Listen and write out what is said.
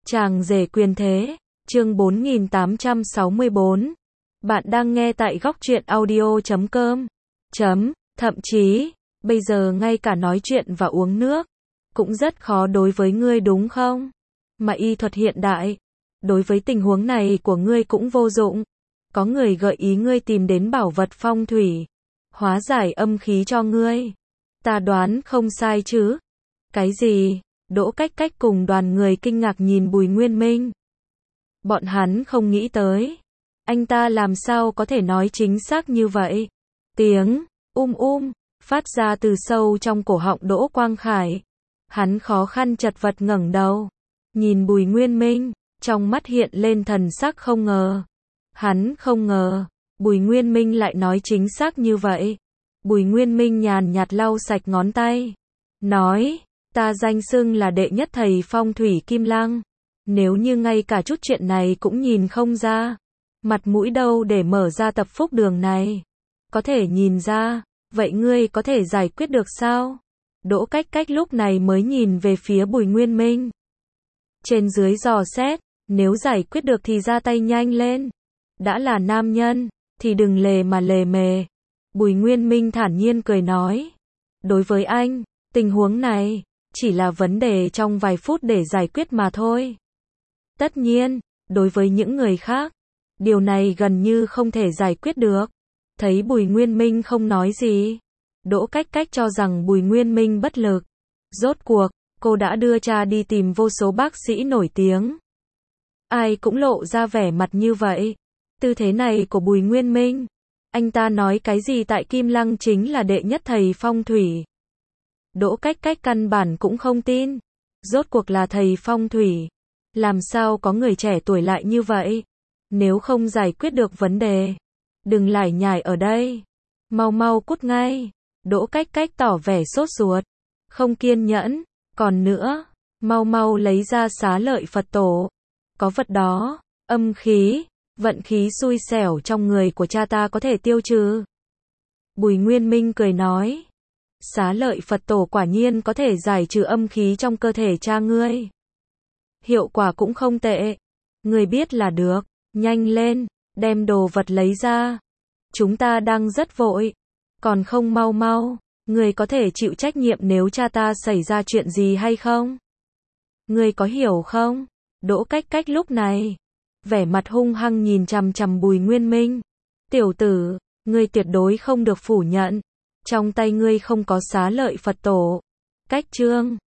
Chàng rể quyền thế, chương 4864. Bạn đang nghe tại góc truyện audio.com. Thậm chí, bây giờ ngay cả nói chuyện và uống nước, cũng rất khó đối với ngươi đúng không? Mà y thuật hiện đại, đối với tình huống này của ngươi cũng vô dụng. Có người gợi ý ngươi tìm đến bảo vật phong thủy, hóa giải âm khí cho ngươi. Ta đoán không sai chứ? Cái gì? Đỗ Cách Cách cùng đoàn người kinh ngạc nhìn Bùi Nguyên Minh. Bọn hắn không nghĩ tới. Anh ta làm sao có thể nói chính xác như vậy? Tiếng phát ra từ sâu trong cổ họng Đỗ Quang Khải. Hắn khó khăn chật vật ngẩng đầu, nhìn Bùi Nguyên Minh, trong mắt hiện lên thần sắc không ngờ. Hắn không ngờ, Bùi Nguyên Minh lại nói chính xác như vậy. Bùi Nguyên Minh nhàn nhạt lau sạch ngón tay, nói, ta danh xưng là đệ nhất thầy phong thủy Kim Lăng. Nếu như ngay cả chút chuyện này cũng nhìn không ra, mặt mũi đâu để mở ra tập phúc đường này. Có thể nhìn ra, vậy ngươi có thể giải quyết được sao? Đỗ Cách Cách lúc này mới nhìn về phía Bùi Nguyên Minh. Trên dưới dò xét, nếu giải quyết được thì ra tay nhanh lên. Đã là nam nhân, thì đừng lề mà lề mề. Bùi Nguyên Minh thản nhiên cười nói. Đối với anh, tình huống này, chỉ là vấn đề trong vài phút để giải quyết mà thôi. Tất nhiên, đối với những người khác, điều này gần như không thể giải quyết được. Thấy Bùi Nguyên Minh không nói gì, Đỗ Cách Cách cho rằng Bùi Nguyên Minh bất lực. Rốt cuộc, cô đã đưa cha đi tìm vô số bác sĩ nổi tiếng. Ai cũng lộ ra vẻ mặt như vậy. Tư thế này của Bùi Nguyên Minh, anh ta nói cái gì tại Kim Lăng chính là đệ nhất thầy phong thủy. Đỗ Cách Cách căn bản cũng không tin. Rốt cuộc là thầy phong thủy. Làm sao có người trẻ tuổi lại như vậy? Nếu không giải quyết được vấn đề, đừng lải nhải ở đây. Mau mau cút ngay. Đỗ Cách Cách tỏ vẻ sốt ruột, không kiên nhẫn. Còn nữa, mau mau lấy ra xá lợi Phật tổ. Có vật đó, âm khí, vận khí xui xẻo trong người của cha ta có thể tiêu trừ. Bùi Nguyên Minh cười nói. Xá lợi Phật tổ quả nhiên có thể giải trừ âm khí trong cơ thể cha ngươi. Hiệu quả cũng không tệ. Ngươi biết là được. Nhanh lên, đem đồ vật lấy ra. Chúng ta đang rất vội. Còn không mau mau, ngươi có thể chịu trách nhiệm nếu cha ta xảy ra chuyện gì hay không? Ngươi có hiểu không? Đỗ Cách Cách lúc này, vẻ mặt hung hăng nhìn chằm chằm Bùi Nguyên Minh. Tiểu tử, ngươi tuyệt đối không được phủ nhận. Trong tay ngươi không có xá lợi Phật tổ. Cách chương